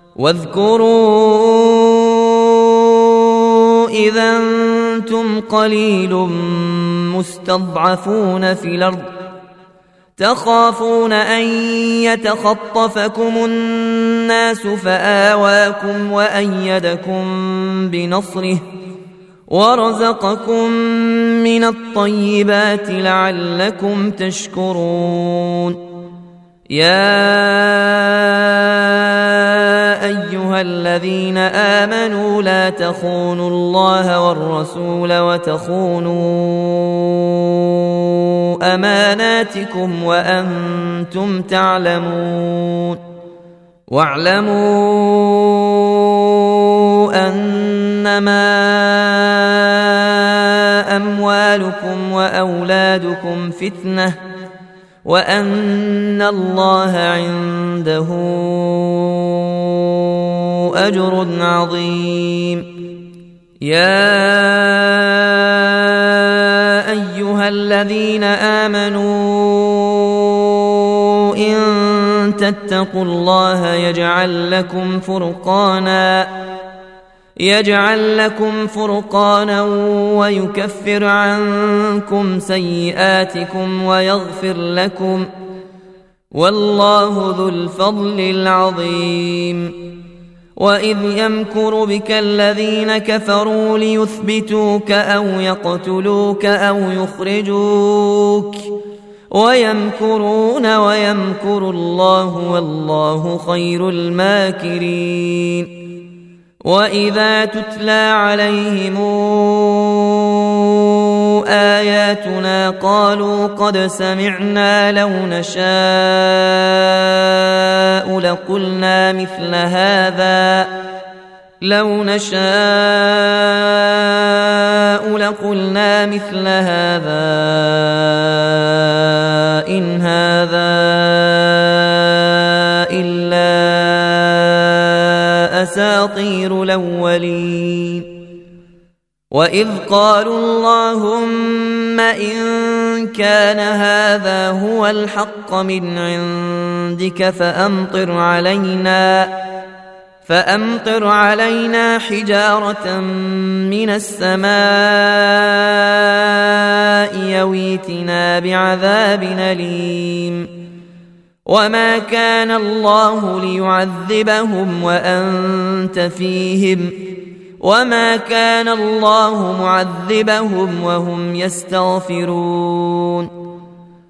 واذكروا إذا أنتم قليل مستضعفون في الأرض تخافون أن يتخطفكم الناس فآواكم وأيدكم بنصره ورزقكم من الطيبات لعلكم تشكرون. يا أيها الذين آمنوا لا تخونوا الله والرسول وتخونوا أماناتكم وأنتم تعلمون. واعلموا أنما أموالكم وأولادكم فتنة وأن الله عنده أجر عظيم. يا أيها الذين آمنوا إن تتقوا الله يجعل لكم فرقانا ويكفر عنكم سيئاتكم ويغفر لكم والله ذو الفضل العظيم. وإذ يمكر بك الذين كفروا ليثبتوك أو يقتلوك أو يخرجوك ويمكرون ويمكر الله والله خير الماكرين. وإذا تتلى عليهم آياتنا قالوا قد سمعنا لو نشاء لقلنا مثل هذا إن هذا إلا أساطير الأولين. وإذ قالوا اللهم إن كان هذا هو الحق من عندك فأمطر علينا حجارة من السماء يويتنا بعذاب أليم. وما كان الله ليعذبهم وأنت فيهم وما كان الله معذبهم وهم يستغفرون.